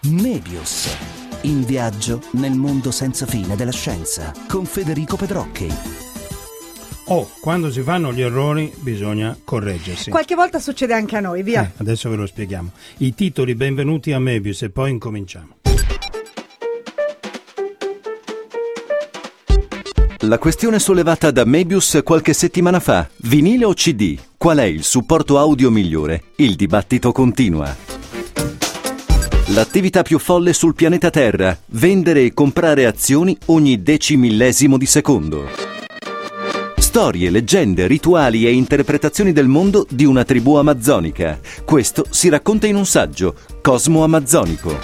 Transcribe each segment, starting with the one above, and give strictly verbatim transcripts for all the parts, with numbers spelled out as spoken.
Mebius. In viaggio nel mondo senza fine della scienza con Federico Pedrocchi. Oh, quando si fanno gli errori bisogna correggersi. Qualche volta succede anche a noi, via. Eh, adesso ve lo spieghiamo. I titoli, benvenuti a Mebius e poi incominciamo. La questione sollevata da Mebius qualche settimana fa: vinile o C D? Qual è il supporto audio migliore? Il dibattito continua. L'attività più folle sul pianeta Terra: vendere e comprare azioni ogni decimillesimo di secondo. Storie, leggende, rituali e interpretazioni del mondo di una tribù amazzonica. Questo si racconta in un saggio, Cosmo Amazzonico.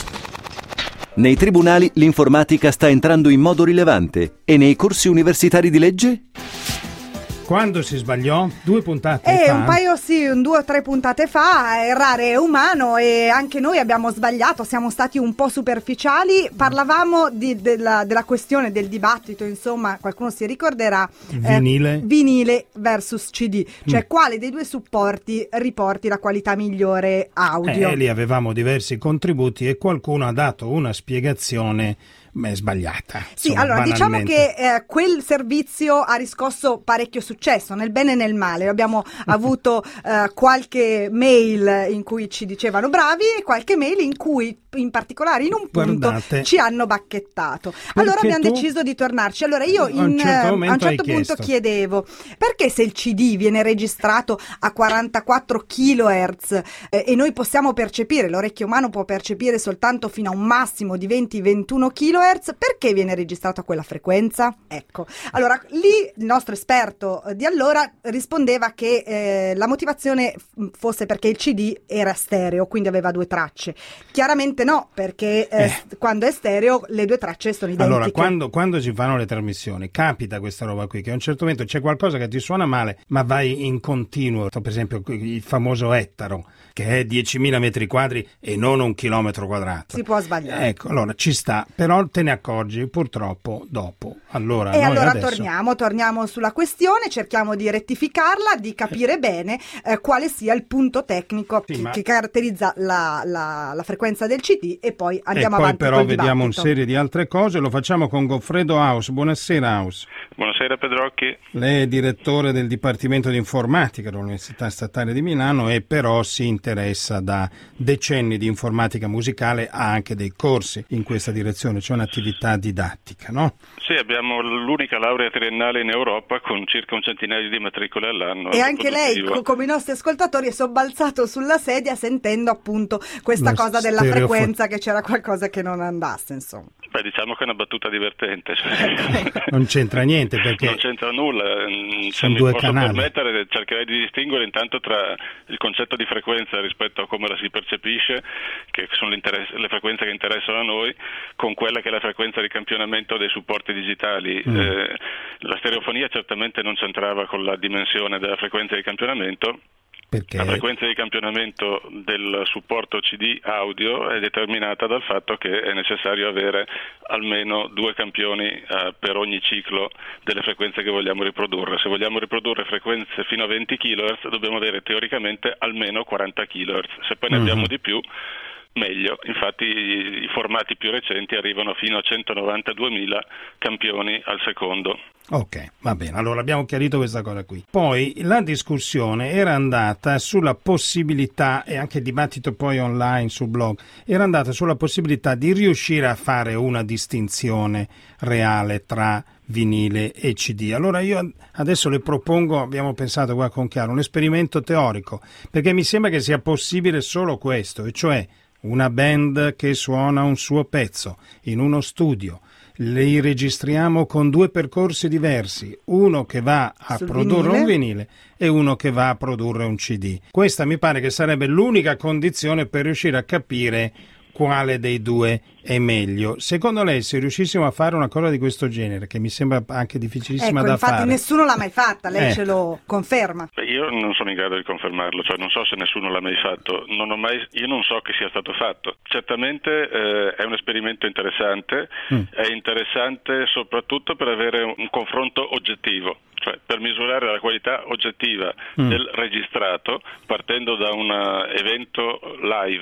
Nei tribunali l'informatica sta entrando in modo rilevante e nei corsi universitari di legge? Quando si sbagliò? Due puntate eh, fa? Un paio, sì, un due o tre puntate fa. Errare è umano e anche noi abbiamo sbagliato, siamo stati un po' superficiali. Parlavamo di, della, della questione del dibattito, insomma, qualcuno si ricorderà. Vinile. Eh, vinile versus C D, cioè mm. quale dei due supporti riporti la qualità migliore audio. Eh, lì avevamo diversi contributi e qualcuno ha dato una spiegazione ma è sbagliata. Sì, insomma, allora diciamo banalmente. che eh, quel servizio ha riscosso parecchio successo, nel bene e nel male. Abbiamo avuto eh, qualche mail in cui ci dicevano bravi e qualche mail in cui, in particolare in un punto, Guardate, ci hanno bacchettato. Allora abbiamo tu, deciso di tornarci. Allora io in, a un certo, eh, a un certo punto chiesto. chiedevo: perché se il C D viene registrato a quarantaquattro chilohertz eh, e noi possiamo percepire, l'orecchio umano può percepire soltanto fino a un massimo di venti ventuno chilohertz, perché viene registrato a quella frequenza? Ecco, allora lì il nostro esperto di allora rispondeva che eh, la motivazione fosse perché il C D era stereo, quindi aveva due tracce. Chiaramente no, perché eh, eh. quando è stereo le due tracce sono identiche. Allora, quando, quando si fanno le trasmissioni capita questa roba qui, che a un certo momento c'è qualcosa che ti suona male, ma vai in continuo, per esempio il famoso ettaro, che è diecimila metri quadri e non un chilometro quadrato. Si può sbagliare. Ecco, allora ci sta, però te ne accorgi purtroppo dopo. Allora, e noi allora adesso... torniamo, torniamo sulla questione, cerchiamo di rettificarla, di capire bene eh, quale sia il punto tecnico sì, che, ma... che caratterizza la, la, la frequenza del C D e poi andiamo e poi avanti però col vediamo una dibattito. serie di altre cose, lo facciamo con Goffredo Haus. Buonasera Haus. Buonasera Pedrocchi. Lei è direttore del Dipartimento di Informatica dell'Università Statale di Milano e però si interessa da decenni di informatica musicale, ha anche dei corsi in questa direzione, c'è un'attività didattica, no? Sì, abbiamo l'unica laurea triennale in Europa con circa un centinaio di matricole all'anno. E anche lei, co- come i nostri ascoltatori, è sobbalzato sulla sedia sentendo appunto questa La cosa della stereofo- frequenza, che c'era qualcosa che non andasse, insomma. Beh, diciamo che è una battuta divertente. Cioè... non c'entra niente perché... Non c'entra nulla. Se sono mi due posso canali. permettere, cercherei di distinguere intanto tra il concetto di frequenza rispetto a come la si percepisce, che sono le frequenze che interessano a noi, con quella che è la frequenza di campionamento dei supporti digitali. Mm. Eh, la stereofonia certamente non c'entrava con la dimensione della frequenza di campionamento. Perché? La frequenza di campionamento del supporto C D audio è determinata dal fatto che è necessario avere almeno due campioni eh, per ogni ciclo delle frequenze che vogliamo riprodurre. Se vogliamo riprodurre frequenze fino a venti chilohertz dobbiamo avere teoricamente almeno quaranta chilohertz. Se poi ne mm-hmm. abbiamo di più, meglio. Infatti i formati più recenti arrivano fino a centonovantaduemila campioni al secondo. Ok, va bene, allora abbiamo chiarito questa cosa qui. Poi la discussione era andata sulla possibilità, e anche il dibattito poi online sul blog, era andata sulla possibilità di riuscire a fare una distinzione reale tra vinile e C D. Allora io adesso le propongo, abbiamo pensato qua con Chiaro, un esperimento teorico, perché mi sembra che sia possibile solo questo, e cioè una band che suona un suo pezzo in uno studio, li registriamo con due percorsi diversi, uno che va a Sul produrre vinile. un vinile e uno che va a produrre un C D. Questa mi pare che sarebbe l'unica condizione per riuscire a capire quale dei due è meglio. Secondo lei, se riuscissimo a fare una cosa di questo genere, che mi sembra anche difficilissima ecco, da infatti fare... nessuno l'ha mai fatta, lei Eh. ce lo conferma. Beh, io non sono in grado di confermarlo, cioè non so se nessuno l'ha mai fatto, non ho mai, io non so che sia stato fatto. Certamente eh, è un esperimento interessante, mm. è interessante soprattutto per avere un confronto oggettivo. Cioè per misurare la qualità oggettiva mm. del registrato partendo da un evento live che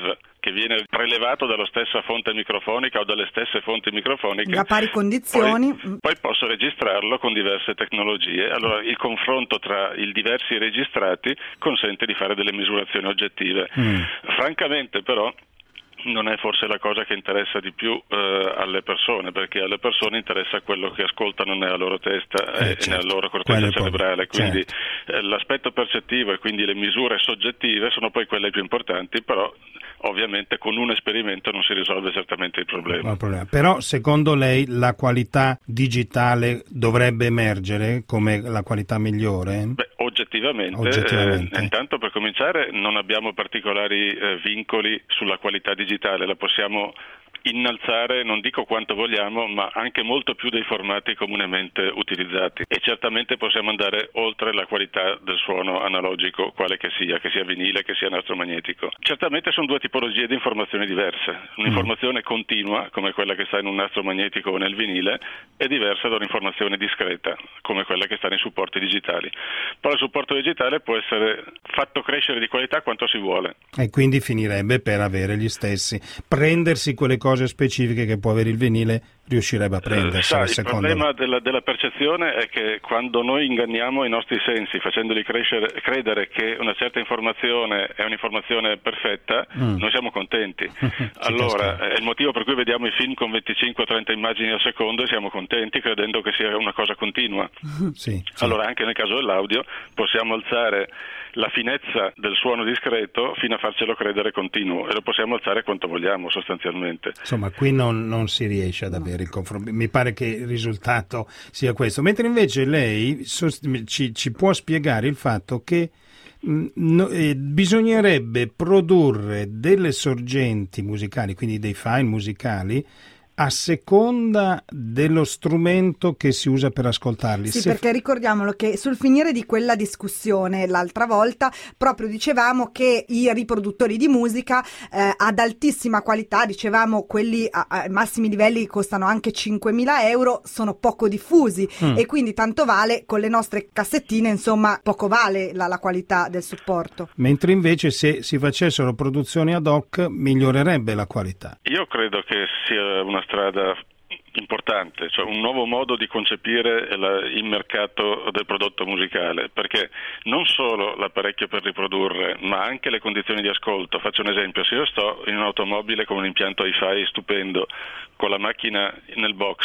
che viene prelevato dalla stessa fonte microfonica o dalle stesse fonti microfoniche a pari condizioni, poi, poi posso registrarlo con diverse tecnologie. Allora il confronto tra i diversi registrati consente di fare delle misurazioni oggettive. Mm. Francamente però non è forse la cosa che interessa di più eh, alle persone, perché alle persone interessa quello che ascoltano nella loro testa eh, e certo. nella loro corteccia cerebrale, quindi certo. eh, l'aspetto percettivo e quindi le misure soggettive sono poi quelle più importanti, però ovviamente con un esperimento non si risolve certamente il problema. Il problema. Però secondo lei la qualità digitale dovrebbe emergere come la qualità migliore? Beh, oggettivamente, oggettivamente. Eh, intanto per cominciare non abbiamo particolari eh, vincoli sulla qualità digitale, la possiamo innalzare, non dico quanto vogliamo, ma anche molto più dei formati comunemente utilizzati, e certamente possiamo andare oltre la qualità del suono analogico, quale che sia, che sia vinile, che sia nastro magnetico. Certamente sono due tipologie di informazioni diverse. Un'informazione mm. continua, come quella che sta in un nastro magnetico o nel vinile, è diversa da un'informazione discreta, come quella che sta nei supporti digitali. Poi il supporto digitale può essere fatto crescere di qualità quanto si vuole. E quindi finirebbe per avere gli stessi, prendersi quelle cose specifiche che può avere il vinile, riuscirebbe a prendersi. Eh, sa, il problema della, della percezione è che quando noi inganniamo i nostri sensi facendoli crescere, credere che una certa informazione è un'informazione perfetta, mm. noi siamo contenti. Allora è il motivo per cui vediamo i film con venticinque trenta immagini al secondo e siamo contenti credendo che sia una cosa continua. Sì, sì. Allora anche nel caso dell'audio possiamo alzare la finezza del suono discreto fino a farcelo credere continuo, e lo possiamo alzare quanto vogliamo sostanzialmente. Insomma, qui non, non si riesce ad avere il confronto. Mi pare che il risultato sia questo. Mentre invece lei sost- ci, ci può spiegare il fatto che mh, no, eh, bisognerebbe produrre delle sorgenti musicali, quindi dei file musicali, a seconda dello strumento che si usa per ascoltarli. Sì, Se... perché ricordiamolo che sul finire di quella discussione l'altra volta proprio dicevamo che i riproduttori di musica eh, ad altissima qualità, dicevamo quelli a, a massimi livelli costano anche cinquemila euro, sono poco diffusi mm. e quindi tanto vale con le nostre cassettine, insomma poco vale la, la qualità del supporto. Mentre invece se si facessero produzioni ad hoc migliorerebbe la qualità. Io credo che sia una strada importante, cioè un nuovo modo di concepire la, il mercato del prodotto musicale, perché non solo l'apparecchio per riprodurre, ma anche le condizioni di ascolto. Faccio un esempio: se io sto in un'automobile con un impianto hi-fi stupendo, con la macchina nel box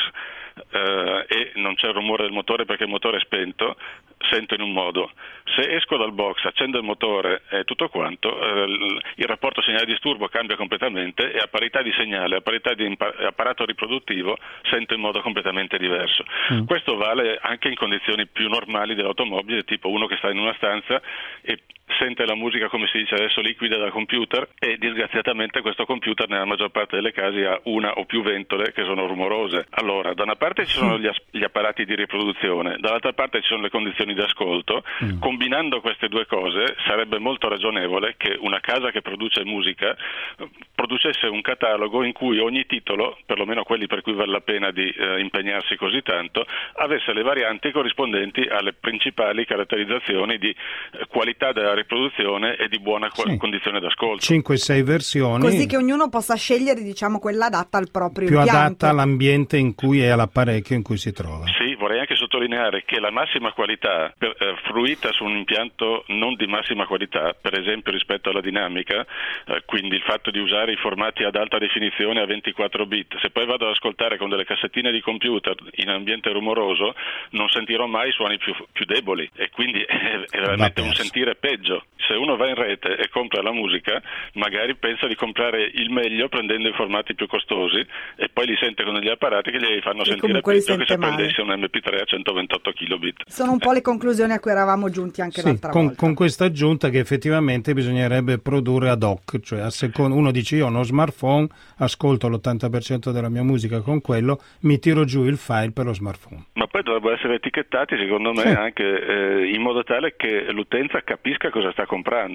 eh, e non c'è il rumore del motore perché il motore è spento, sento in un modo. Se esco dal box, accendo il motore e tutto quanto, eh, il rapporto segnale-disturbo cambia completamente, e a parità di segnale, a parità di impa- apparato riproduttivo, sento in modo completamente diverso. Mm. Questo vale anche in condizioni più normali dell'automobile, tipo uno che sta in una stanza e sente la musica, come si dice adesso, liquida dal computer, e disgraziatamente questo computer nella maggior parte delle casi ha una o più ventole che sono rumorose. Allora, da una parte ci sono gli, as- gli apparati di riproduzione, dall'altra parte ci sono le condizioni di ascolto. Mm. Combinando queste due cose sarebbe molto ragionevole che una casa che produce musica producesse un catalogo in cui ogni titolo, perlomeno quelli per cui vale la pena di eh, impegnarsi così tanto, avesse le varianti corrispondenti alle principali caratterizzazioni di eh, qualità della riproduzione e di buona sì. condizione d'ascolto. cinque sei versioni. Così che ognuno possa scegliere, diciamo, quella adatta al proprio più impianto. Adatta all'ambiente in cui è, all'apparecchio in cui si trova. Sì, vorrei anche sottolineare che la massima qualità per, eh, fruita su un impianto non di massima qualità, per esempio rispetto alla dinamica, eh, quindi il fatto di usare i formati ad alta definizione a ventiquattro bit, se poi vado ad ascoltare con delle cassettine di computer in ambiente rumoroso non sentirò mai suoni più, più deboli, e quindi è, è veramente un sentire peggio. Se uno va in rete e compra la musica, magari pensa di comprare il meglio prendendo i formati più costosi, e poi li sente con degli apparati che gli fanno e sentire peggio che se male. prendesse un emme pi tre a centoventotto kilobit. Sono un po' le conclusioni a cui eravamo giunti anche sì, l'altra con, volta. Con questa aggiunta che effettivamente bisognerebbe produrre ad hoc, cioè a secondo, uno dice io ho uno smartphone, ascolto l'ottanta per cento della mia musica con quello, mi tiro giù il file per lo smartphone. Ma poi dovrebbero essere etichettati, secondo me, sì. anche eh, in modo tale che l'utenza capisca cosa sta comprando.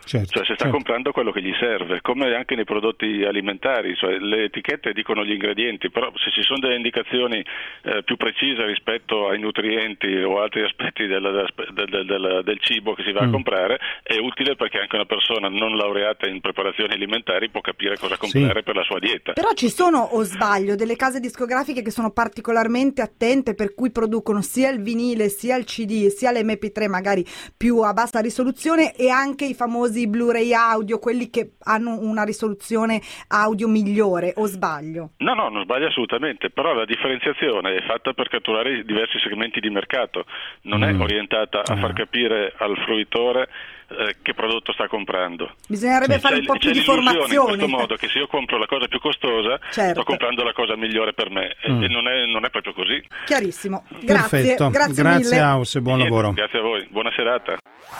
Certo, cioè se sta certo. comprando quello che gli serve, come anche nei prodotti alimentari, cioè le etichette dicono gli ingredienti, però se ci sono delle indicazioni eh, più precise rispetto ai nutrienti o altri aspetti del, del, del, del, del cibo che si va mm. a comprare, è utile perché anche una persona non laureata in preparazioni alimentari può capire cosa comprare sì. per la sua dieta. Però ci sono, o sbaglio, delle case discografiche che sono particolarmente attente, per cui producono sia il vinile, sia il C D, sia l'emme pi tre magari più a bassa risoluzione, e anche i famosi Blu-ray audio, quelli che hanno una risoluzione audio migliore, o sbaglio? No, no, non sbaglia assolutamente, però la differenziazione è fatta per catturare i diversi segmenti di mercato, non mm. è orientata a ah. far capire al fruitore eh, che prodotto sta comprando. Bisognerebbe C'è, fare un po' più di formazione. In questo modo che se io compro la cosa più costosa, certo. sto comprando la cosa migliore per me, mm. e non è, non è proprio così. Chiarissimo, grazie. Perfetto. Grazie, grazie mille. House, buon Niente, lavoro. Grazie a voi, buona serata.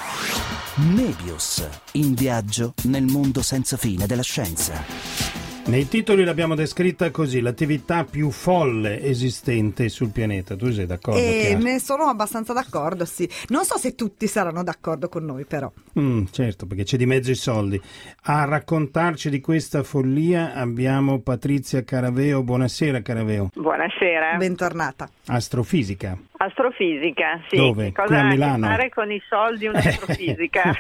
Mebius, in viaggio nel mondo senza fine della scienza. Nei titoli l'abbiamo descritta così: l'attività più folle esistente sul pianeta. Tu sei d'accordo? E ne sono abbastanza d'accordo, sì. Non so se tutti saranno d'accordo con noi, però. Mm, certo, perché c'è di mezzo i soldi. A raccontarci di questa follia abbiamo Patrizia Caraveo. Buonasera Caraveo. Buonasera. Bentornata. Astrofisica. Astrofisica, sì. Dove? Cosa Qui a ha a che Milano? fare con i soldi un'astrofisica?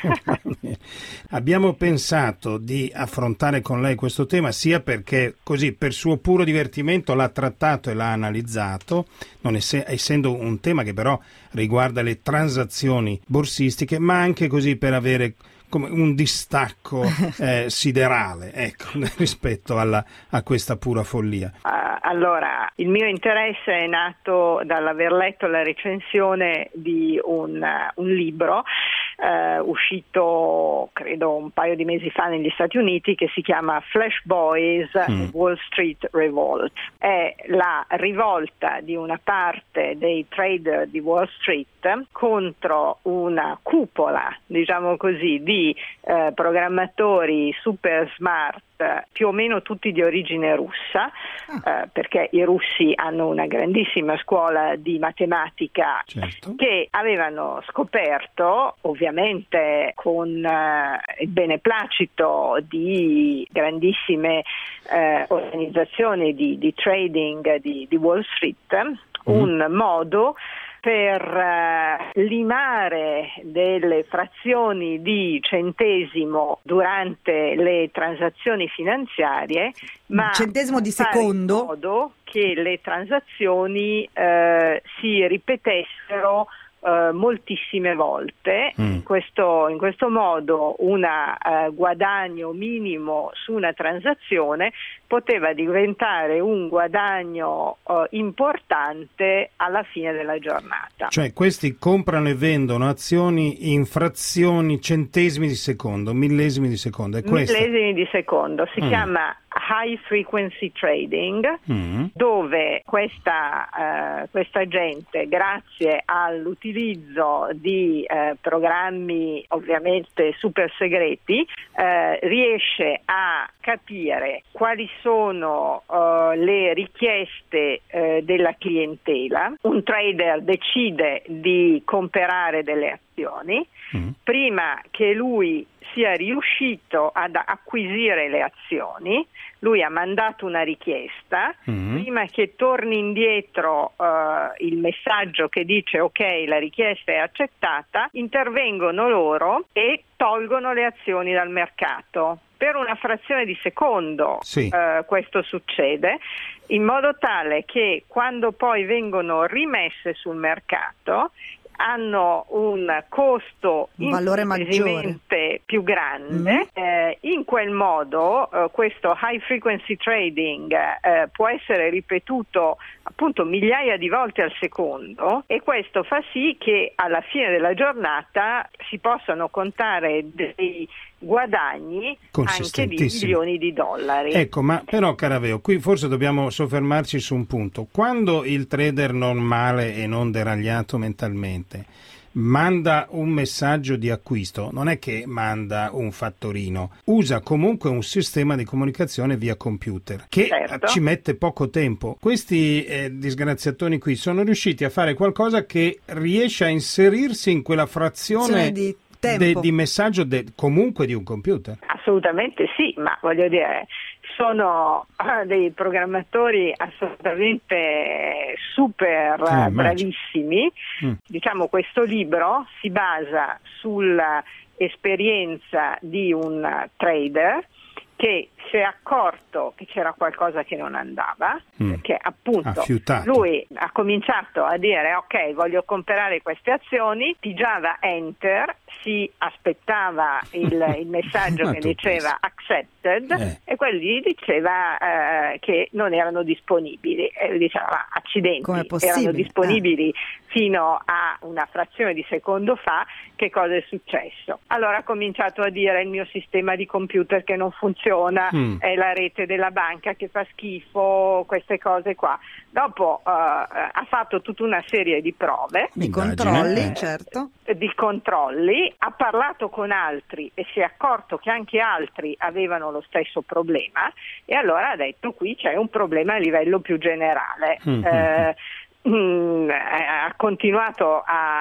Abbiamo pensato di affrontare con lei questo tema sia perché così per suo puro divertimento l'ha trattato e l'ha analizzato, non ess- essendo un tema che però riguarda le transazioni borsistiche, ma anche così per avere come un distacco eh, siderale, ecco, rispetto alla, a questa pura follia. Uh, allora, il mio interesse è nato dall'aver letto la recensione di un, uh, un libro uh, uscito, credo, un paio di mesi fa negli Stati Uniti, che si chiama Flash Boys mm. Wall Street Revolt. È la rivolta di una parte dei trader di Wall Street contro una cupola, diciamo così, di eh, programmatori super smart, più o meno tutti di origine russa, ah. eh, perché i russi hanno una grandissima scuola di matematica, certo. che avevano scoperto, ovviamente con eh, il beneplacito di grandissime eh, organizzazioni di, di trading di, di Wall Street, mm. un modo per uh, limare delle frazioni di centesimo durante le transazioni finanziarie, ma centesimo di fare secondo, in modo che le transazioni uh, si ripetessero Uh, moltissime volte. Mm. In questo, in questo modo un uh, guadagno minimo su una transazione poteva diventare un guadagno uh, importante alla fine della giornata. Cioè questi comprano e vendono azioni in frazioni, centesimi di secondo, millesimi di secondo. È questo? Millesimi di secondo. Si mm. chiama high frequency trading, mm. dove questa, uh, questa gente, grazie all'utilizzo di uh, programmi ovviamente super segreti, uh, riesce a capire quali sono uh, le richieste uh, della clientela. Un trader decide di comprare delle azioni mm. prima che lui sia riuscito ad acquisire le azioni. Lui ha mandato una richiesta, mm. prima che torni indietro uh, il messaggio che dice ok, la richiesta è accettata, intervengono loro e tolgono le azioni dal mercato. Per una frazione di secondo sì. uh, questo succede, in modo tale che quando poi vengono rimesse sul mercato hanno un costo un valore maggiore, più grande. Mm-hmm. Eh, in quel modo eh, questo high frequency trading eh, può essere ripetuto appunto migliaia di volte al secondo, e questo fa sì che alla fine della giornata si possano contare dei guadagni anche di milioni di dollari. Ecco, ma però Caraveo, qui forse dobbiamo soffermarci su un punto. Quando il trader normale e non deragliato mentalmente manda un messaggio di acquisto, non è che manda un fattorino, usa comunque un sistema di comunicazione via computer che certo. ci mette poco tempo. Questi eh, disgraziatoni qui sono riusciti a fare qualcosa che riesce a inserirsi in quella frazione di tempo. de, di messaggio de, comunque di un computer. Assolutamente sì, ma voglio dire, sono uh, dei programmatori assolutamente super uh, bravissimi. Mm. Diciamo, questo libro si basa sull'esperienza di un trader che si è accorto che c'era qualcosa che non andava, mm. perché appunto lui ha cominciato a dire ok, voglio comprare queste azioni, pigiava enter, si aspettava il, il messaggio che diceva accepted eh. e quello gli diceva eh, che non erano disponibili e lui diceva accidenti, erano disponibili eh. fino a una frazione di secondo fa, che cosa è successo? Allora ha cominciato a dire il mio sistema di computer che non funziona, mm. è la rete della banca che fa schifo, queste cose qua. Dopo uh, ha fatto tutta una serie di prove, di controlli, eh. certo, di controlli, ha parlato con altri e si è accorto che anche altri avevano lo stesso problema e allora ha detto qui c'è un problema a livello più generale. Mm-hmm. Eh, mh, ha continuato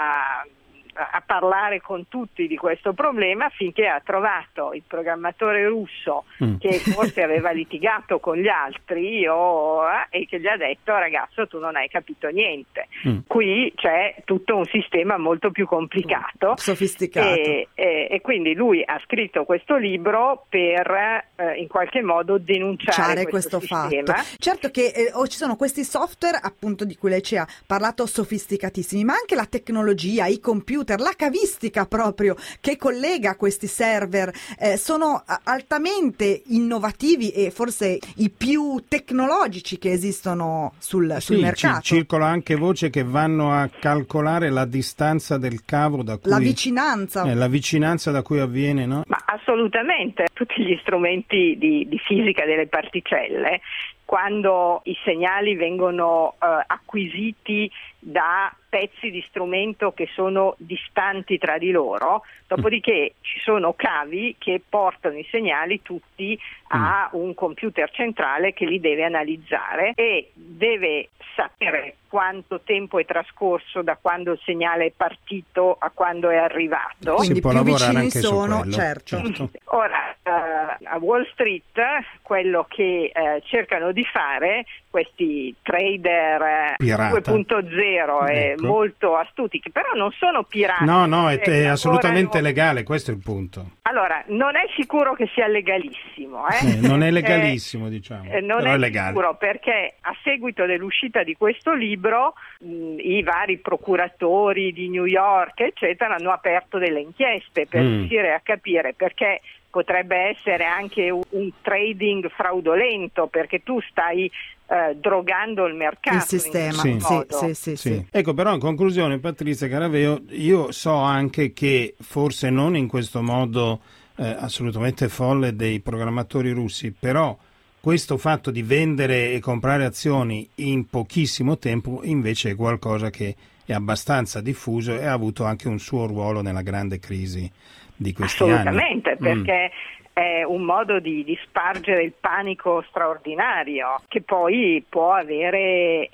a a parlare con tutti di questo problema finché ha trovato il programmatore russo mm. che forse aveva litigato con gli altri o, eh, e che gli ha detto ragazzo tu non hai capito niente, mm. qui c'è tutto un sistema molto più complicato, sofisticato e, e, e quindi lui ha scritto questo libro per eh, in qualche modo denunciare questo, questo sistema. Fatto. Certo che eh, oh, ci sono questi software appunto di cui lei ci ha parlato sofisticatissimi, ma anche la tecnologia, i computer, la cavistica proprio che collega questi server eh, sono altamente innovativi e forse i più tecnologici che esistono sul, sul sì, mercato. Ci, circola anche voce che vanno a calcolare la distanza del cavo da cui la vicinanza eh, la vicinanza da cui avviene, no? Ma assolutamente, tutti gli strumenti di, di fisica delle particelle, quando i segnali vengono eh, acquisiti da pezzi di strumento che sono distanti tra di loro, dopodiché ci sono cavi che portano i segnali tutti a un computer centrale che li deve analizzare e deve sapere quanto tempo è trascorso da quando il segnale è partito a quando è arrivato. Quindi si può più lavorare vicini anche sono, su quello. certo. certo. Ora, uh, a Wall Street quello che uh, cercano di fare questi trader uh, due punto zero e ecco. molto astuti, che però non sono pirati. No, no, è, è assolutamente lavorano... legale, questo è il punto. Allora, non è sicuro che sia legalissimo. Eh? Eh, non è legalissimo, diciamo. Eh, non però è, è legale. Sicuro, perché a seguito dell'uscita di questo libro mh, i vari procuratori di New York, eccetera, hanno aperto delle inchieste per mm. riuscire a capire perché potrebbe essere anche un, un trading fraudolento, perché tu stai eh, drogando il mercato. Il sistema, sì. Sì, sì, sì, sì. sì. Ecco, però in conclusione, Patrizia Caraveo, io so anche che forse non in questo modo eh, assolutamente folle dei programmatori russi, però questo fatto di vendere e comprare azioni in pochissimo tempo invece è qualcosa che è abbastanza diffuso e ha avuto anche un suo ruolo nella grande crisi di questi Assolutamente, anni. perché mm. è un modo di, di spargere il panico straordinario che poi può avere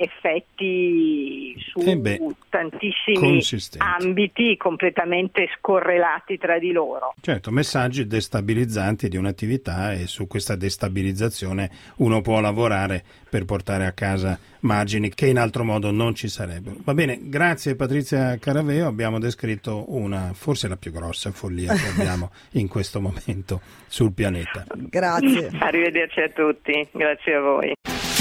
effetti su eh beh, tantissimi ambiti completamente scorrelati tra di loro. Certo, messaggi destabilizzanti di un'attività, e su questa destabilizzazione uno può lavorare per portare a casa margini che in altro modo non ci sarebbero. Va bene, grazie Patrizia Caraveo, abbiamo descritto una, forse la più grossa follia che abbiamo in questo momento sul pianeta. Grazie. Arrivederci a tutti, grazie a voi.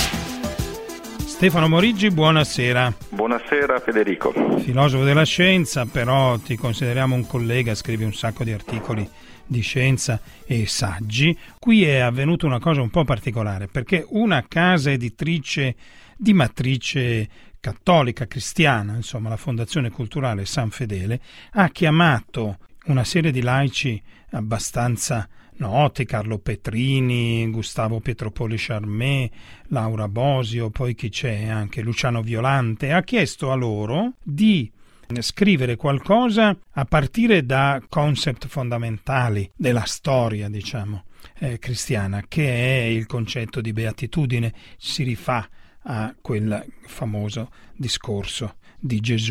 Stefano Moriggi, buonasera. Buonasera Federico. Filosofo della scienza, però ti consideriamo un collega, scrivi un sacco di articoli di scienza e saggi. Qui è avvenuta una cosa un po' particolare, perché una casa editrice di matrice cattolica, cristiana, insomma la Fondazione Culturale San Fedele, ha chiamato una serie di laici abbastanza noti, Carlo Petrini, Gustavo Pietropoli Charmé, Laura Bosio, poi chi c'è anche Luciano Violante, ha chiesto a loro di scrivere qualcosa a partire da concept fondamentali della storia, diciamo, eh, cristiana, che è il concetto di beatitudine. Si rifà a quel famoso discorso di Gesù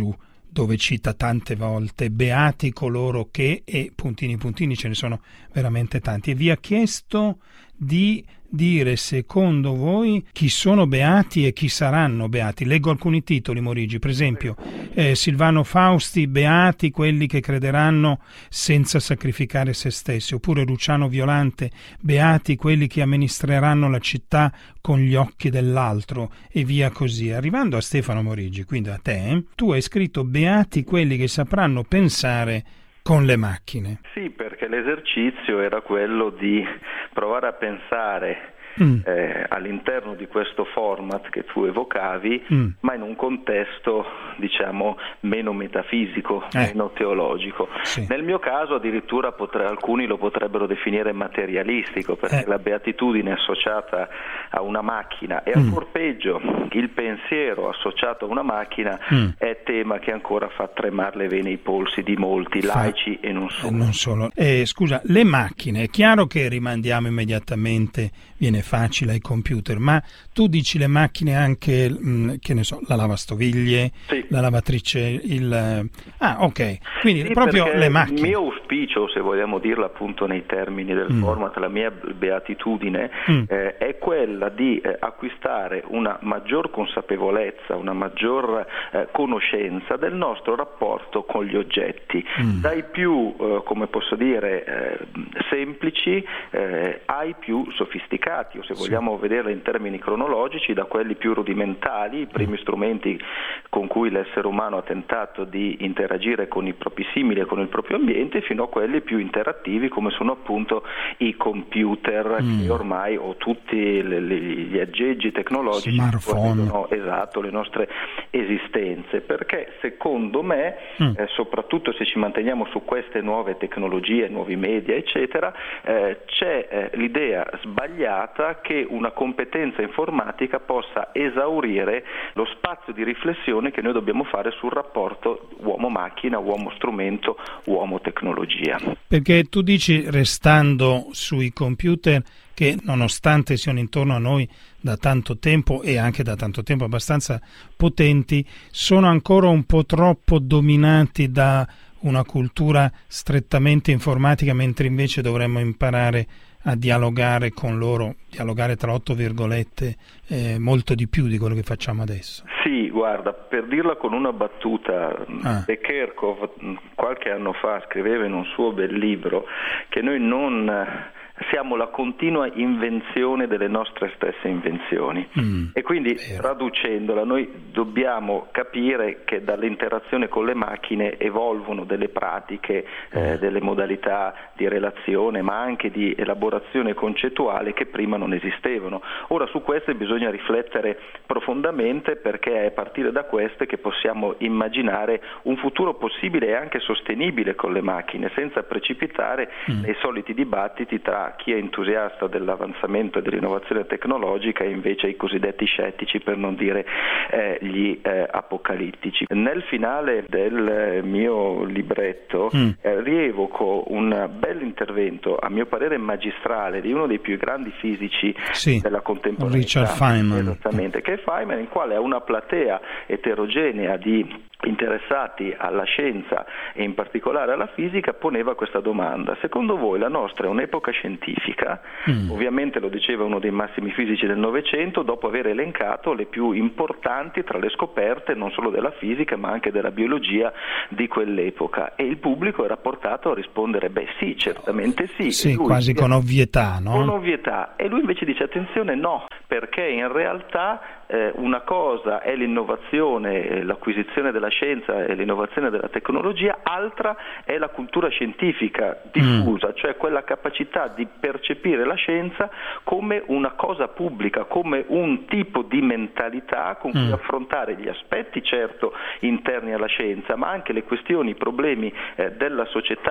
dove cita tante volte beati coloro che, e puntini puntini ce ne sono veramente tanti, e vi ha chiesto di dire secondo voi chi sono beati e chi saranno beati. Leggo alcuni titoli, Morigi, per esempio eh, Silvano Fausti, beati quelli che crederanno senza sacrificare se stessi, oppure Luciano Violante, beati quelli che amministreranno la città con gli occhi dell'altro, e via così. Arrivando a Stefano Morigi, quindi a te, tu hai scritto beati quelli che sapranno pensare con le macchine. Sì, perché l'esercizio era quello di provare a pensare mm. eh, all'interno di questo format che tu evocavi, mm. ma in un contesto, diciamo, meno metafisico, eh. meno teologico. Sì. Nel mio caso addirittura potre, alcuni lo potrebbero definire materialistico, perché eh. la beatitudine è associata a una macchina, e mm. ancora peggio, il pensiero associato a una macchina mm. è tema che ancora fa tremare le vene ai polsi di molti fa... laici e non solo. Non solo. Eh, scusa, le macchine, è chiaro che rimandiamo immediatamente, viene facile ai computer, ma tu dici le macchine anche, mh, che ne so, la lavastoviglie, sì. la lavatrice, il... Ah, ok, quindi sì, proprio le macchine. Il mio auspicio, se vogliamo dirlo appunto nei termini del mm. format, la mia beatitudine mm. eh, è quella di eh, acquistare una maggior consapevolezza, una maggior eh, conoscenza del nostro rapporto con gli oggetti, mm. dai più, eh, come posso dire, eh, semplici eh, ai più sofisticati, o se vogliamo sì. vederla in termini cronologici, da quelli più rudimentali, i primi mm. strumenti con cui l'essere umano ha tentato di interagire con i propri simili e con il proprio ambiente, fino a quelli più interattivi, come sono appunto i computer, mm. che ormai, o tutti le, le, gli aggeggi tecnologici smartphone, esatto, le nostre esistenze, perché secondo me mm. eh, soprattutto se ci manteniamo su queste nuove tecnologie, nuovi media eccetera, eh, c'è eh, l'idea sbagliata che una competenza informatica possa esaurire lo spazio di riflessione che noi dobbiamo fare sul rapporto uomo-macchina, uomo-strumento, uomo-tecnologia. Perché tu dici, restando sui computer, che nonostante siano intorno a noi da tanto tempo, e anche da tanto tempo abbastanza potenti, sono ancora un po' troppo dominati da una cultura strettamente informatica, mentre invece dovremmo imparare a dialogare con loro, dialogare tra otto virgolette, eh, molto di più di quello che facciamo adesso. Sì, guarda, per dirla con una battuta, ah. De Kerchove qualche anno fa scriveva in un suo bel libro che noi non siamo la continua invenzione delle nostre stesse invenzioni, mm, e quindi vero. Traducendola, noi dobbiamo capire che dall'interazione con le macchine evolvono delle pratiche, eh, mm. delle modalità di relazione, ma anche di elaborazione concettuale che prima non esistevano. Ora su queste bisogna riflettere profondamente, perché è a partire da queste che possiamo immaginare un futuro possibile e anche sostenibile con le macchine, senza precipitare mm. nei soliti dibattiti tra chi è entusiasta dell'avanzamento e dell'innovazione tecnologica e invece i cosiddetti scettici, per non dire eh, gli eh, apocalittici. Nel finale del mio libretto mm. eh, rievoco un bel intervento, a mio parere magistrale, di uno dei più grandi fisici sì. della contemporaneità, Richard Feynman, esattamente, che è Feynman, in quale ha una platea eterogenea di interessati alla scienza e in particolare alla fisica, poneva questa domanda: secondo voi la nostra è un'epoca scientifica? Mm. Ovviamente lo diceva uno dei massimi fisici del Novecento, dopo aver elencato le più importanti tra le scoperte non solo della fisica ma anche della biologia di quell'epoca, e il pubblico era portato a rispondere beh sì, certamente sì, sì lui, quasi con ovvietà, no? Con ovvietà, e lui invece dice attenzione, no, perché in realtà eh, una cosa è l'innovazione, l'acquisizione della scienza e l'innovazione della tecnologia, altra è la cultura scientifica diffusa, mm. cioè quella capacità di percepire la scienza come una cosa pubblica, come un tipo di mentalità con cui mm. affrontare gli aspetti certo interni alla scienza, ma anche le questioni, i problemi eh, della società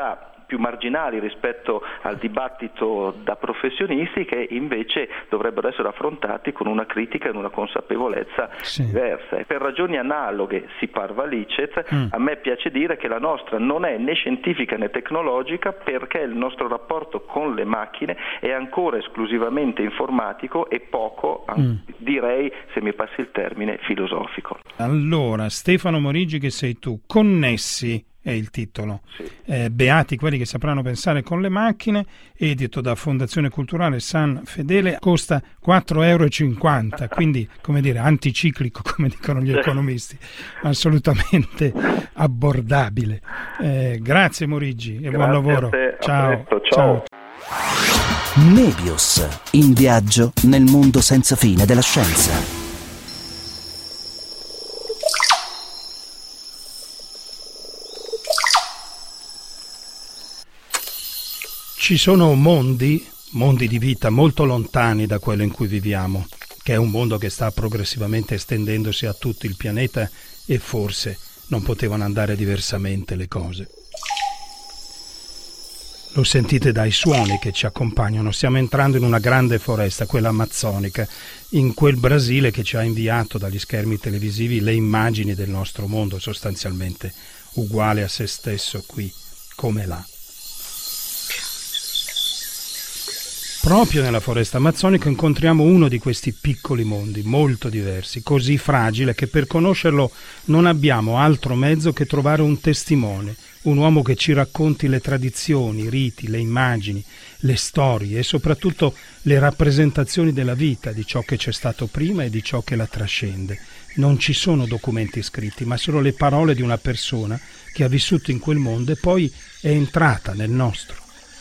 più marginali rispetto al dibattito da professionisti, che invece dovrebbero essere affrontati con una critica e una consapevolezza sì. diversa. E per ragioni analoghe, si parva licet, mm. a me piace dire che la nostra non è né scientifica né tecnologica, perché il nostro rapporto con le macchine è ancora esclusivamente informatico e poco, mm. direi, se mi passi il termine, filosofico. Allora, Stefano Morigi, che sei tu, Connessi è il titolo, sì. eh, Beati quelli che sapranno pensare con le macchine, edito da Fondazione Culturale San Fedele, costa quattro e cinquanta euro, quindi, come dire, anticiclico, come dicono gli economisti, assolutamente abbordabile. Eh, grazie Morigi e grazie buon lavoro. Ciao. Presto, ciao. Ciao. Nebius, in viaggio nel mondo senza fine della scienza. Ci sono mondi, mondi di vita molto lontani da quello in cui viviamo, che è un mondo che sta progressivamente estendendosi a tutto il pianeta e forse non potevano andare diversamente le cose. Lo sentite dai suoni che ci accompagnano, stiamo entrando in una grande foresta, quella amazzonica, in quel Brasile che ci ha inviato dagli schermi televisivi le immagini del nostro mondo, sostanzialmente uguale a se stesso qui come là. Proprio nella foresta amazzonica incontriamo uno di questi piccoli mondi, molto diversi, così fragile che per conoscerlo non abbiamo altro mezzo che trovare un testimone, un uomo che ci racconti le tradizioni, i riti, le immagini, le storie e soprattutto le rappresentazioni della vita, di ciò che c'è stato prima e di ciò che la trascende. Non ci sono documenti scritti, ma solo le parole di una persona che ha vissuto in quel mondo e poi è entrata nel nostro.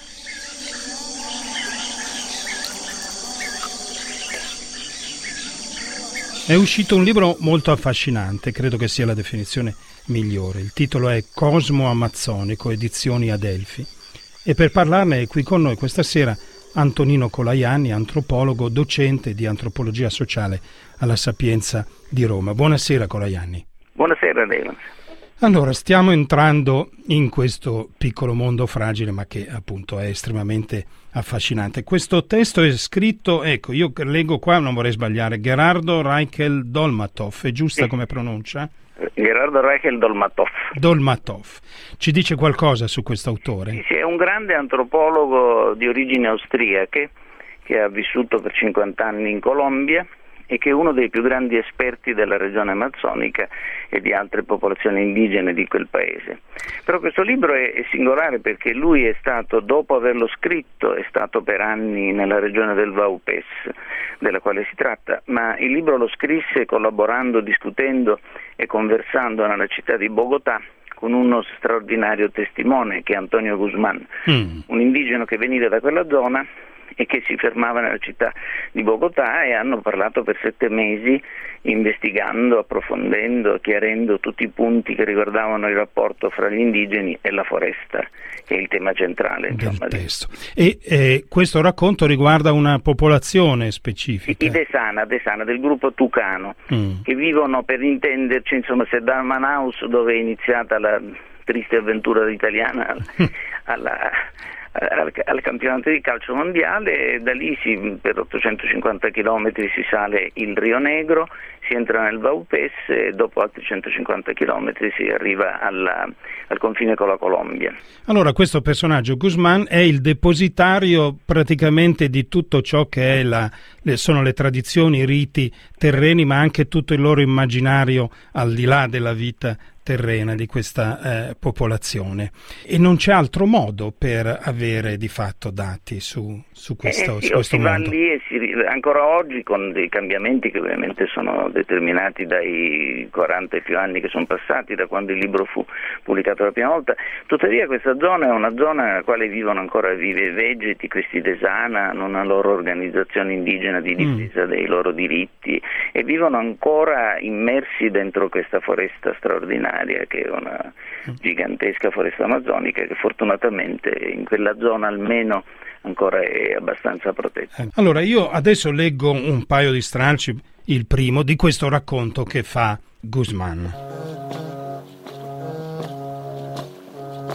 È uscito un libro molto affascinante, credo che sia la definizione migliore. Il titolo è Cosmo Amazzonico, edizioni Adelphi. E per parlarne è qui con noi questa sera Antonino Colaianni, antropologo, docente di antropologia sociale alla Sapienza di Roma. Buonasera Colaianni. Buonasera Leo. Allora, stiamo entrando in questo piccolo mondo fragile, ma che appunto è estremamente affascinante. Questo testo è scritto, ecco, io leggo qua, non vorrei sbagliare, Gerardo Reichel Dolmatov, è giusta sì. come pronuncia? Gerardo Reichel Dolmatov. Dolmatov. Ci dice qualcosa su questo autore? Sì, sì, è un grande antropologo di origini austriache che ha vissuto per cinquanta anni in Colombia e che è uno dei più grandi esperti della regione amazzonica e di altre popolazioni indigene di quel paese. Però questo libro è, è singolare perché lui è stato, dopo averlo scritto, è stato per anni nella regione del Vaupés, della quale si tratta, ma il libro lo scrisse collaborando, discutendo e conversando nella città di Bogotà con uno straordinario testimone che è Antonio Guzmán, mm. un indigeno che veniva da quella zona e che si fermava nella città di Bogotà, e hanno parlato per sette mesi investigando, approfondendo, chiarendo tutti i punti che riguardavano il rapporto fra gli indigeni e la foresta, che è il tema centrale insomma, del testo. E eh, questo racconto riguarda una popolazione specifica? I Desana, Desana del gruppo Tucano, mm. che vivono, per intenderci, insomma, se da Manaus, dove è iniziata la triste avventura italiana, alla... Al, al campionato di calcio mondiale, da lì si, per ottocentocinquanta chilometri si sale il Rio Negro, si entra nel Vaupés e dopo altri centocinquanta chilometri si arriva alla, al confine con la Colombia. Allora, questo personaggio Guzmán è il depositario praticamente di tutto ciò che è la, le, sono le tradizioni, i riti terreni, ma anche tutto il loro immaginario al di là della vita terrena di questa eh, popolazione, e non c'è altro modo per avere di fatto dati su, su questo, eh sì, su questo si mondo. Va lì e si, ancora oggi, con dei cambiamenti che ovviamente sono determinati dai quaranta e più anni che sono passati da quando il libro fu pubblicato la prima volta, tuttavia questa zona è una zona nella quale vivono ancora vive vegeti, questi Desana, hanno una loro organizzazione indigena di difesa mm. dei loro diritti e vivono ancora immersi dentro questa foresta straordinaria, che è una gigantesca foresta amazzonica che fortunatamente in quella zona almeno ancora è abbastanza protetta. Allora io adesso leggo un paio di stralci, il primo di questo racconto che fa Guzmán.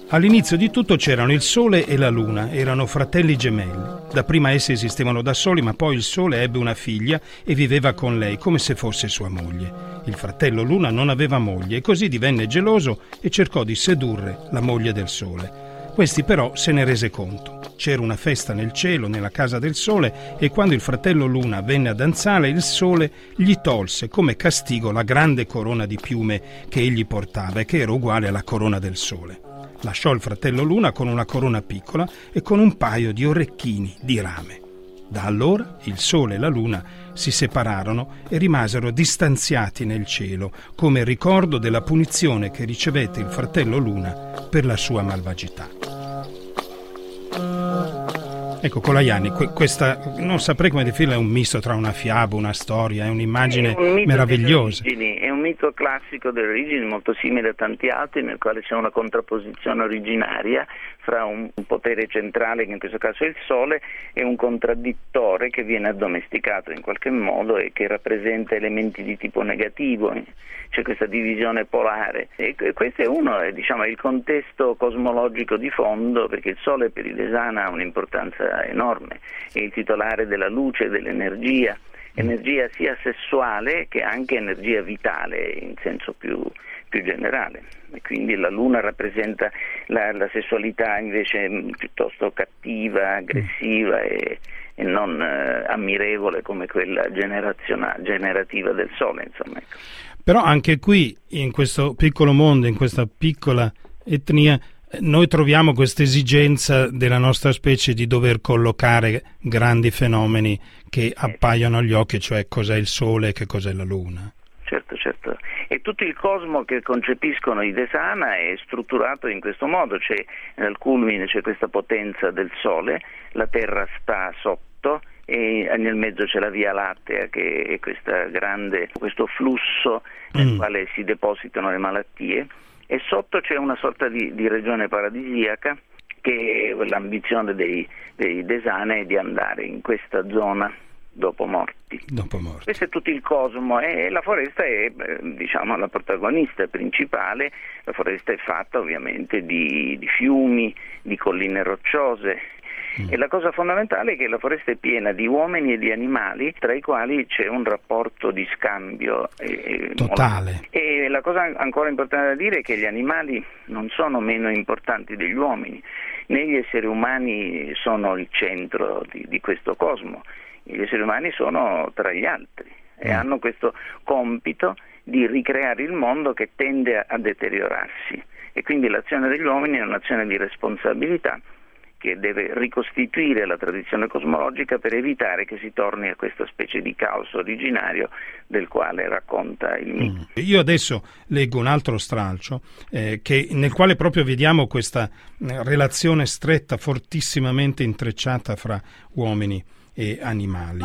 All'inizio di tutto c'erano il Sole e la Luna, erano fratelli gemelli. Dapprima essi esistevano da soli, ma poi il Sole ebbe una figlia e viveva con lei come se fosse sua moglie. Il fratello Luna non aveva moglie e così divenne geloso e cercò di sedurre la moglie del Sole. Questi però se ne rese conto. C'era una festa nel cielo, nella casa del Sole, e quando il fratello Luna venne a danzare, il Sole gli tolse come castigo la grande corona di piume che egli portava e che era uguale alla corona del Sole. Lasciò il fratello Luna con una corona piccola e con un paio di orecchini di rame. Da allora il Sole e la Luna si separarono e rimasero distanziati nel cielo, come ricordo della punizione che ricevette il fratello Luna per la sua malvagità. Ecco, Colaiani, questa non saprei come definirla, è un misto tra una fiaba, una storia, è un'immagine è un meravigliosa. È un mito classico delle origini, molto simile a tanti altri, nel quale c'è una contrapposizione originaria fra un potere centrale, che in questo caso è il Sole, e un contraddittore che viene addomesticato in qualche modo e che rappresenta elementi di tipo negativo. C'è questa divisione polare e questo è uno, diciamo, è il contesto cosmologico di fondo, perché il Sole per i Desana ha un'importanza enorme, è il titolare della luce e dell'energia, energia sia sessuale che anche energia vitale in senso più, più generale. E quindi la Luna rappresenta la, la sessualità invece piuttosto cattiva, aggressiva e, e non eh, ammirevole come quella generativa del Sole, insomma. Ecco. Però anche qui, in questo piccolo mondo, in questa piccola etnia, noi troviamo questa esigenza della nostra specie di dover collocare grandi fenomeni che appaiono agli occhi, cioè cos'è il Sole e che cos'è la Luna. Certo, certo. E tutto il cosmo che concepiscono i Desana è strutturato in questo modo, c'è al culmine c'è questa potenza del Sole, la Terra sta sotto e nel mezzo c'è la Via Lattea, che è questa grande, questo flusso nel mm. quale si depositano le malattie, e sotto c'è una sorta di, di regione paradisiaca, che l'ambizione dei, dei Desana è di andare in questa zona dopo morti. Dopo morti. Questo è tutto il cosmo e la foresta è, diciamo, la protagonista principale. La foresta è fatta ovviamente di, di fiumi, di colline rocciose. E la cosa fondamentale è che la foresta è piena di uomini e di animali, tra i quali c'è un rapporto di scambio eh, totale. E la cosa ancora importante da dire è che gli animali non sono meno importanti degli uomini, né gli esseri umani sono il centro di, di questo cosmo. Gli esseri umani sono tra gli altri e mm. hanno questo compito di ricreare il mondo che tende a deteriorarsi, e quindi l'azione degli uomini è un'azione di responsabilità che deve ricostituire la tradizione cosmologica per evitare che si torni a questa specie di caos originario del quale racconta il mito. Mm. Io adesso leggo un altro stralcio eh, che, nel quale proprio vediamo questa eh, relazione stretta, fortissimamente intrecciata fra uomini e animali.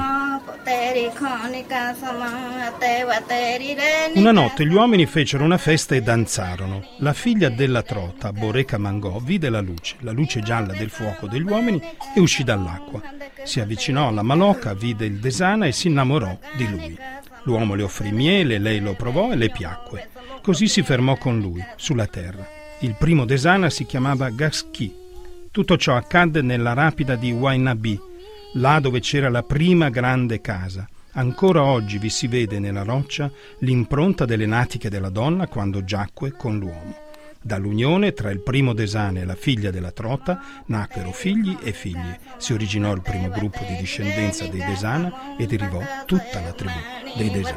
Una notte gli uomini fecero una festa e danzarono. La figlia della trota, Boreka Mangò, vide la luce, la luce gialla del fuoco degli uomini, e uscì dall'acqua. Si avvicinò alla Maloca, vide il Desana e si innamorò di lui. L'uomo le offrì miele, lei lo provò e le piacque. Così si fermò con lui, sulla terra. Il primo Desana si chiamava Gaski. Tutto ciò accadde nella rapida di Wainabi, là dove c'era la prima grande casa. Ancora oggi vi si vede nella roccia l'impronta delle natiche della donna quando giacque con l'uomo. Dall'unione tra il primo Desana e la figlia della trota nacquero figli e figlie. Si originò il primo gruppo di discendenza dei Desana e derivò tutta la tribù dei Desana.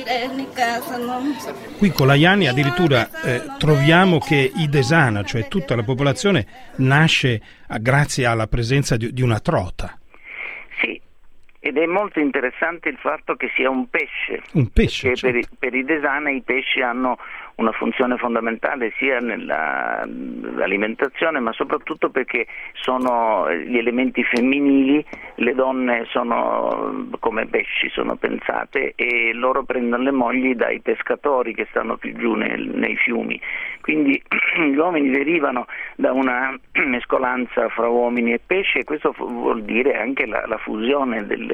Qui Colaiani addirittura eh, troviamo che i Desana, cioè tutta la popolazione, nasce a, grazie alla presenza di, di una trota. Ed è molto interessante il fatto che sia un pesce, un pesce perché certo. per, i, per i Desana i pesci hanno una funzione fondamentale sia nell'alimentazione, ma soprattutto perché sono gli elementi femminili, le donne sono come pesci, sono pensate, e loro prendono le mogli dai pescatori che stanno più giù nel, nei fiumi. Quindi gli uomini derivano da una mescolanza fra uomini e pesci, e questo vuol dire anche la, la fusione delle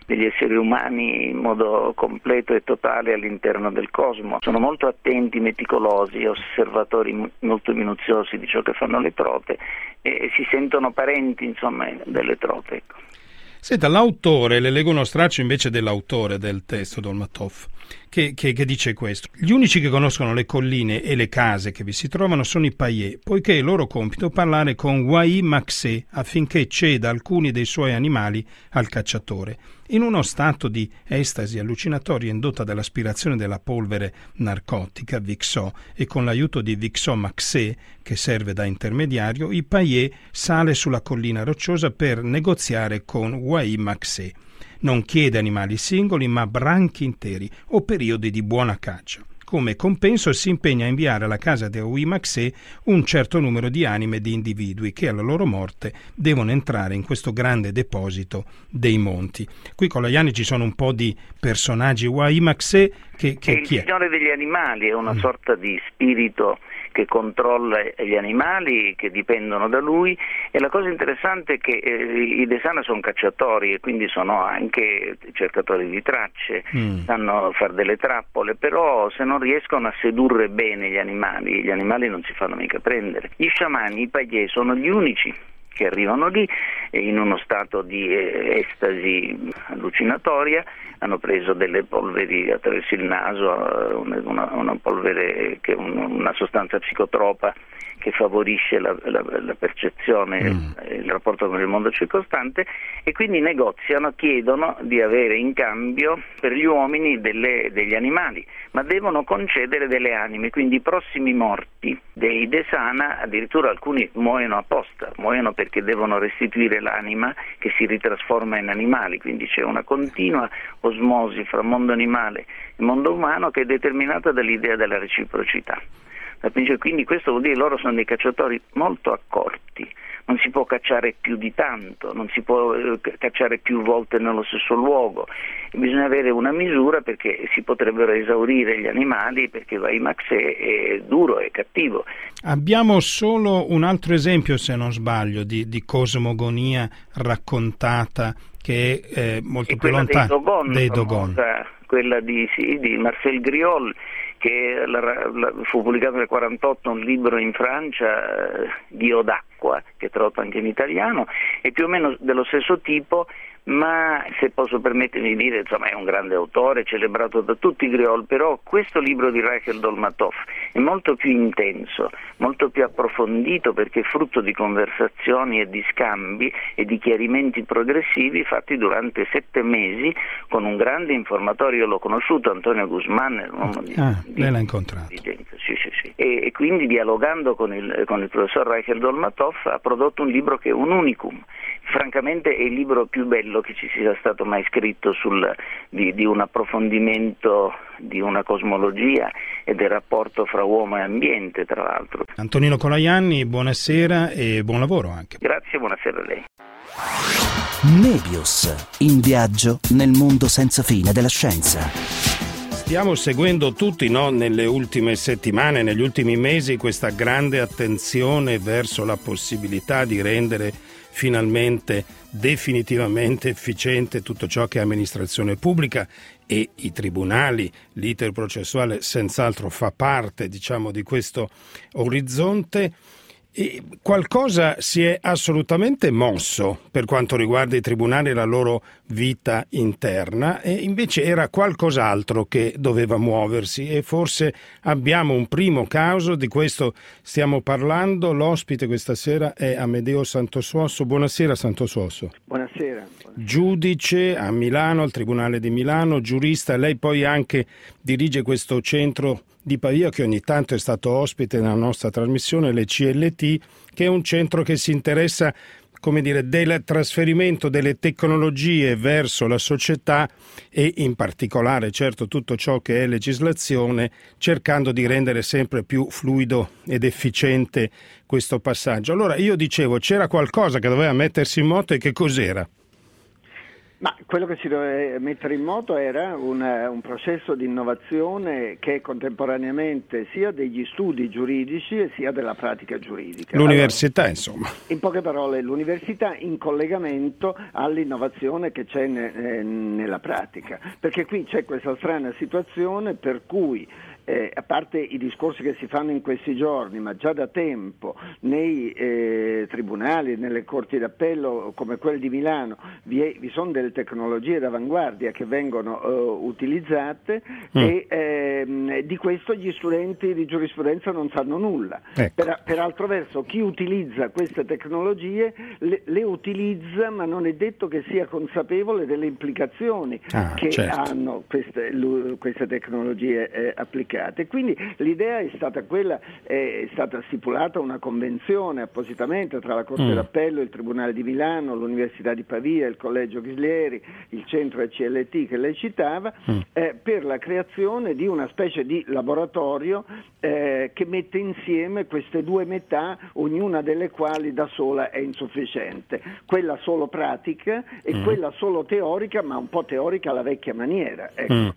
degli esseri umani in modo completo e totale all'interno del cosmo. Sono molto attenti, meticolosi, osservatori molto minuziosi di ciò che fanno le trote e si sentono parenti, insomma, delle trote. Ecco. Senta, l'autore, le leggo uno straccio invece dell'autore del testo Dolmatov, che, che, che dice questo: gli unici che conoscono le colline e le case che vi si trovano sono i Payé, poiché è il loro compito parlare con Wai Maxé affinché ceda alcuni dei suoi animali al cacciatore. In uno stato di estasi allucinatoria indotta dall'aspirazione della polvere narcotica Vixo e con l'aiuto di Vixo Maxé, che serve da intermediario, i Payé sale sulla collina rocciosa per negoziare con Wai Maxé. Non chiede animali singoli, ma branchi interi o periodi di buona caccia. Come compenso si impegna a inviare alla casa di Wai Maxé un certo numero di anime e di individui che alla loro morte devono entrare in questo grande deposito dei monti. Qui con Laiani ci sono un po' di personaggi. Wai Maxé che, che il chi è? signore degli animali è una Mm. sorta di spirito che controlla gli animali che dipendono da lui, e la cosa interessante è che eh, i Desana sono cacciatori e quindi sono anche cercatori di tracce, Mm. sanno fare delle trappole, però se non riescono a sedurre bene gli animali, gli animali non si fanno mica prendere. Gli sciamani, i Payé, sono gli unici che arrivano lì in uno stato di eh, estasi allucinatoria, hanno preso delle polveri attraverso il naso, una, una polvere che è una sostanza psicotropa che favorisce la, la, la percezione, mm. il rapporto con il mondo circostante, e quindi negoziano, chiedono di avere in cambio per gli uomini delle, degli animali, ma devono concedere delle anime, quindi i prossimi morti dei Desana, addirittura alcuni muoiono apposta, muoiono perché devono restituire l'anima che si ritrasforma in animali, quindi c'è una continua osmosi fra mondo animale e mondo umano che è determinata dall'idea della reciprocità. Quindi questo vuol dire che loro sono dei cacciatori molto accorti, non si può cacciare più di tanto, non si può cacciare più volte nello stesso luogo, bisogna avere una misura perché si potrebbero esaurire gli animali, perché Wai Maxé è duro, è cattivo. Abbiamo solo un altro esempio, se non sbaglio, di, di cosmogonia raccontata che è eh, molto e più lontana dei Dogon, dei famosa, Dogon. Quella di, sì, di Marcel Griol, che la, la, fu pubblicato nel quarantotto un libro in Francia, eh, Dio d'acqua, che è tradotto anche in italiano, è più o meno dello stesso tipo, ma se posso permettermi di dire, insomma, è un grande autore, celebrato da tutti i Griol, però questo libro di Rachel Dolmatov è molto più intenso, molto più approfondito, perché è frutto di conversazioni e di scambi e di chiarimenti progressivi fatti durante sette mesi con un grande informatore. Io l'ho conosciuto, Antonio Guzman, un uomo di, ah, di, lei l'ha incontrato. Sì, sì, sì. E, e quindi dialogando con il, con il professor Rachel Dolmatov ha prodotto un libro che è un unicum. Francamente è il libro più bello che ci sia stato mai scritto sul, di, di un approfondimento di una cosmologia e del rapporto fra uomo e ambiente, tra l'altro. Antonino Colaianni, buonasera e buon lavoro anche. Grazie, buonasera a lei. Mebius, in viaggio nel mondo senza fine della scienza. Stiamo seguendo tutti, no, nelle ultime settimane, negli ultimi mesi, questa grande attenzione verso la possibilità di rendere finalmente, definitivamente efficiente tutto ciò che è amministrazione pubblica, e i tribunali, l'iter processuale senz'altro fa parte, diciamo, di questo orizzonte. E qualcosa si è assolutamente mosso per quanto riguarda i tribunali e la loro vita interna, e invece era qualcos'altro che doveva muoversi, e forse abbiamo un primo caso, di questo stiamo parlando. L'ospite questa sera è Amedeo Santosuosso. Buonasera Santosuosso. Buonasera. Giudice a Milano, al Tribunale di Milano, giurista. Lei poi anche dirige questo centro di Pavia che ogni tanto è stato ospite nella nostra trasmissione, le C L T, che è un centro che si interessa, come dire, del trasferimento delle tecnologie verso la società, e in particolare, certo, tutto ciò che è legislazione, cercando di rendere sempre più fluido ed efficiente questo passaggio. Allora io dicevo, c'era qualcosa che doveva mettersi in moto, e che cos'era? Ma quello che si doveva mettere in moto era un, un processo di innovazione che contemporaneamente sia degli studi giuridici e sia della pratica giuridica. L'università, allora, insomma. In poche parole, l'università in collegamento all'innovazione che c'è ne, eh, nella pratica, perché qui c'è questa strana situazione per cui Eh, a parte i discorsi che si fanno in questi giorni, ma già da tempo nei eh, tribunali, nelle corti d'appello come quelle di Milano, vi, è, vi sono delle tecnologie d'avanguardia che vengono eh, utilizzate mm. e eh, di questo gli studenti di giurisprudenza non sanno nulla. Ecco. Per, per altro verso, chi utilizza queste tecnologie le, le utilizza, ma non è detto che sia consapevole delle implicazioni ah, che certo. hanno queste, lu, queste tecnologie eh, applicate. Quindi l'idea è stata quella, è stata stipulata una convenzione appositamente tra la Corte mm. d'Appello, il Tribunale di Milano, l'Università di Pavia, il Collegio Ghislieri, il centro E C L T che lei citava, mm. eh, per la creazione di una specie di laboratorio eh, che mette insieme queste due metà, ognuna delle quali da sola è insufficiente, quella solo pratica e mm. quella solo teorica, ma un po' teorica alla vecchia maniera. Ecco. Mm.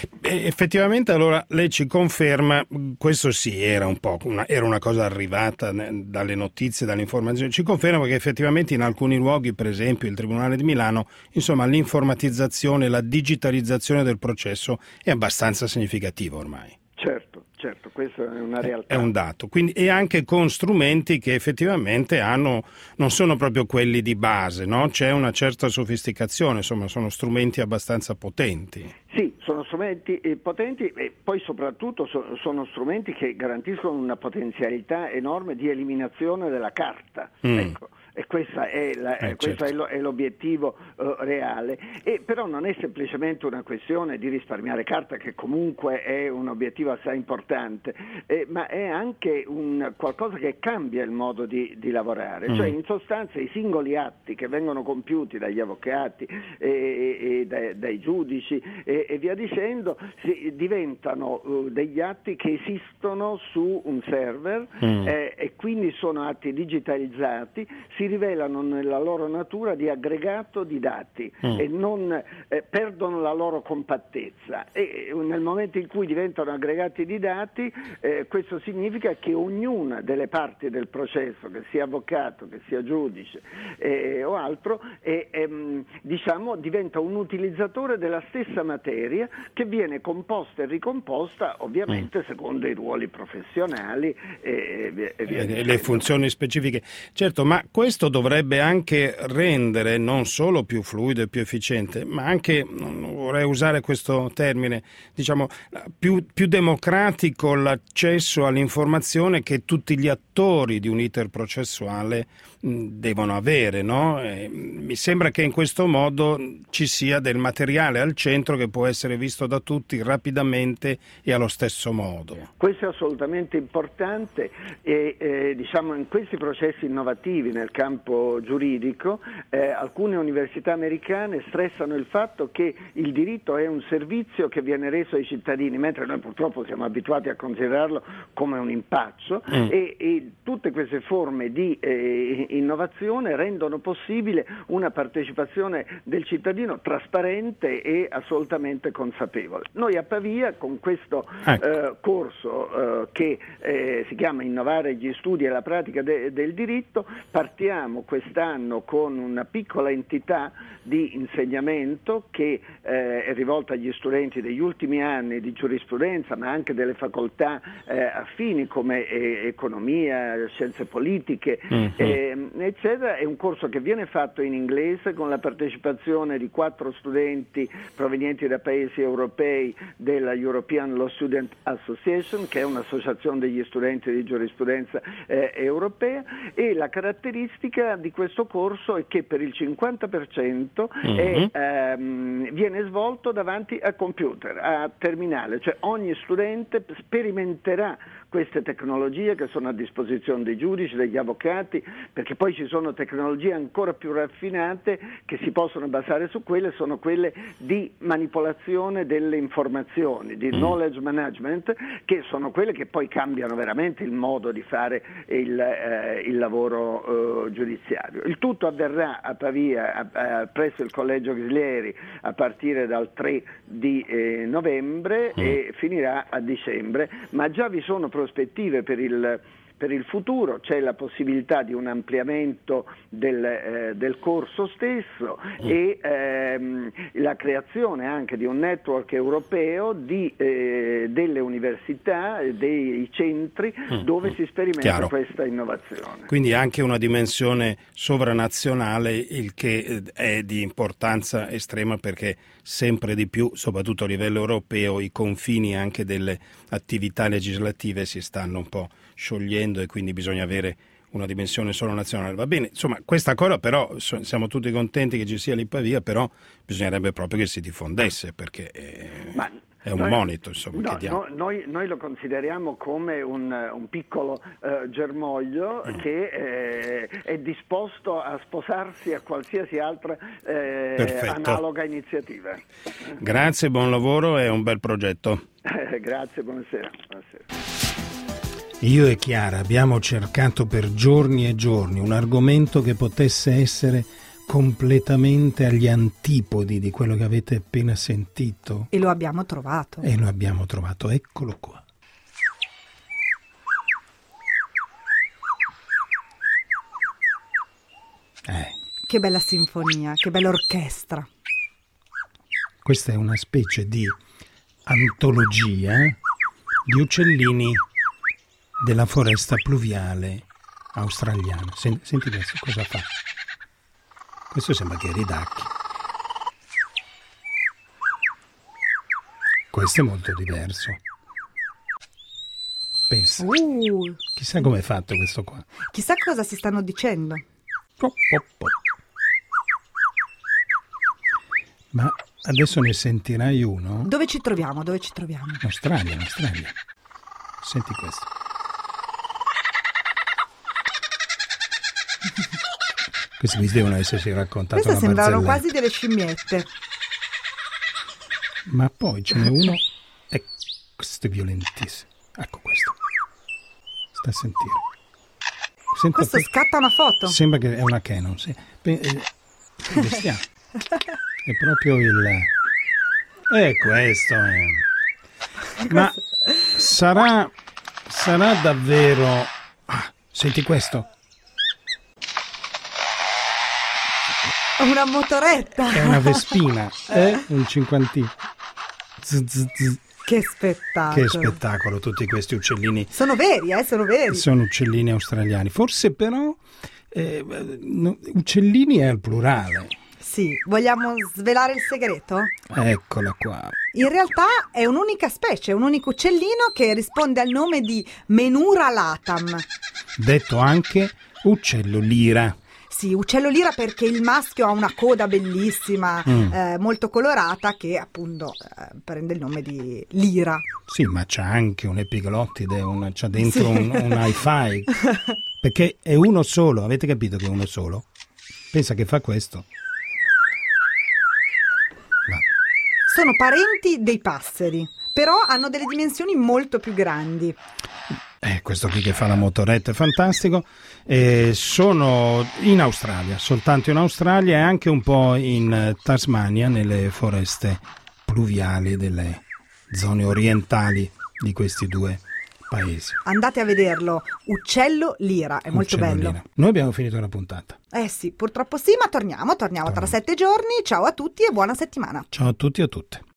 E effettivamente allora lei ci conferma, questo sì, era un po' una, era una cosa arrivata dalle notizie, dalle informazioni, ci conferma che effettivamente in alcuni luoghi, per esempio il Tribunale di Milano, insomma l'informatizzazione, la digitalizzazione del processo è abbastanza significativa ormai. Certo, certo, questo è una realtà. È un dato, quindi, e anche con strumenti che effettivamente hanno, non sono proprio quelli di base, no? C'è una certa sofisticazione, insomma sono strumenti abbastanza potenti. Sì, sono strumenti potenti e poi soprattutto so, sono strumenti che garantiscono una potenzialità enorme di eliminazione della carta. Mm. Ecco. E questa è la, eh, questo certo. è, lo, è l'obiettivo uh, reale, e però non è semplicemente una questione di risparmiare carta, che comunque è un obiettivo assai importante, eh, ma è anche un qualcosa che cambia il modo di, di lavorare, mm. cioè in sostanza i singoli atti che vengono compiuti dagli avvocati e, e, e dai, dai giudici e, e via dicendo si, diventano uh, degli atti che esistono su un server mm. eh, e quindi sono atti digitalizzati, si rivelano nella loro natura di aggregato di dati mm. e non eh, perdono la loro compattezza, e nel momento in cui diventano aggregati di dati eh, questo significa che ognuna delle parti del processo, che sia avvocato, che sia giudice eh, o altro, eh, ehm, diciamo diventa un utilizzatore della stessa materia, che viene composta e ricomposta ovviamente mm. secondo i ruoli professionali e, e, e via e le funzioni specifiche. Certo, ma questo Questo dovrebbe anche rendere non solo più fluido e più efficiente, ma anche, non vorrei usare questo termine, diciamo più, più democratico l'accesso all'informazione che tutti gli attori di un iter processuale mh, devono avere, no? E mi sembra che in questo modo ci sia del materiale al centro che può essere visto da tutti rapidamente e allo stesso modo. Questo è assolutamente importante e eh, diciamo in questi processi innovativi nel campo giuridico, eh, alcune università americane stressano il fatto che il diritto è un servizio che viene reso ai cittadini, mentre noi purtroppo siamo abituati a considerarlo come un impaccio, mm. e, e tutte queste forme di eh, innovazione rendono possibile una partecipazione del cittadino trasparente e assolutamente consapevole. Noi a Pavia con questo ecco. eh, corso eh, che eh, si chiama Innovare gli studi e la pratica de- del diritto, partiamo quest'anno con una piccola entità di insegnamento che eh, è rivolta agli studenti degli ultimi anni di giurisprudenza, ma anche delle facoltà eh, affini come eh, economia, scienze politiche, mm-hmm. eh, eccetera. È un corso che viene fatto in inglese con la partecipazione di quattro studenti provenienti da paesi europei della European Law Student Association, che è un'associazione degli studenti di giurisprudenza eh, europea, e la caratteristica di questo corso è che per il cinquanta per cento mm-hmm. è, ehm, viene svolto davanti a computer, a terminale, cioè ogni studente sperimenterà queste tecnologie che sono a disposizione dei giudici, degli avvocati, perché poi ci sono tecnologie ancora più raffinate che si possono basare su quelle, sono quelle di manipolazione delle informazioni, di knowledge management, che sono quelle che poi cambiano veramente il modo di fare il, eh, il lavoro eh, giudiziario. Il tutto avverrà a Pavia a, a, presso il Collegio Ghislieri a partire dal tre di eh, novembre mm. e finirà a dicembre, ma già vi sono prospettive per il Per il futuro, c'è la possibilità di un ampliamento del, eh, del corso stesso mm. e ehm, la creazione anche di un network europeo di, eh, delle università, dei centri mm. dove si sperimenta Chiaro. questa innovazione. Quindi anche una dimensione sovranazionale, il che è di importanza estrema, perché sempre di più, soprattutto a livello europeo, i confini anche delle attività legislative si stanno un po' sciogliendo e quindi bisogna avere una dimensione solo nazionale. Va bene, insomma, questa cosa però siamo tutti contenti che ci sia l'Ipavia, però bisognerebbe proprio che si diffondesse, perché è, Ma è un noi, monito, insomma. No, che diamo. no, noi, noi lo consideriamo come un, un piccolo uh, germoglio mm. che eh, è disposto a sposarsi a qualsiasi altra eh, analoga iniziativa. Grazie, buon lavoro, è un bel progetto. Grazie, buonasera. buonasera. Io e Chiara abbiamo cercato per giorni e giorni un argomento che potesse essere completamente agli antipodi di quello che avete appena sentito. E lo abbiamo trovato. E lo abbiamo trovato, eccolo qua. Eh. Che bella sinfonia, che bella orchestra. Questa è una specie di antologia di uccellini della foresta pluviale australiana. Senti, senti questo, cosa fa? Questo sembra che ridacchi. Questo è molto diverso. Pensa. Uh. Chissà come è fatto questo qua. Chissà cosa si stanno dicendo. Oh, oh, oh. Ma adesso ne sentirai uno? Dove ci troviamo? Dove ci troviamo? In Australia, in Australia. Senti questo. Questi qui devono essersi raccontati una Queste sembrano barzelletta. quasi delle scimmiette. Ma poi ce n'è uno, e questo è violentissimo. Ecco questo. Sta a sentire. Senta, questo scatta una foto. Sembra che è una Canon. Sì. È proprio il... È questo. È. Ma sarà, sarà davvero... Ah, senti questo. Una motoretta. È una Vespina, è un cinquantino. Z, z, z. Che spettacolo. Che spettacolo, tutti questi uccellini. Sono veri, eh, sono veri. Sono uccellini australiani. Forse però eh, no, uccellini è al plurale. Sì, vogliamo svelare il segreto? Eccola qua. In realtà è un'unica specie, un unico uccellino che risponde al nome di Menura latam. Detto anche uccello lira. Sì, uccello lira perché il maschio ha una coda bellissima, mm. eh, molto colorata, che appunto eh, prende il nome di lira. Sì, ma c'ha anche un epiglottide, una, c'ha dentro sì. un, un hi-fi, perché è uno solo, avete capito che è uno solo? Pensa che fa questo. Va. Sono parenti dei passeri, però hanno delle dimensioni molto più grandi. Eh, questo qui che fa la motoretta è fantastico. Eh, sono in Australia, soltanto in Australia e anche un po' in Tasmania, nelle foreste pluviali delle zone orientali di questi due paesi. Andate a vederlo, uccello lira, è molto uccello bello. Lira. Noi abbiamo finito la puntata. Eh sì, purtroppo sì, ma torniamo, torniamo Torno. tra sette giorni. Ciao a tutti e buona settimana. Ciao a tutti e a tutte.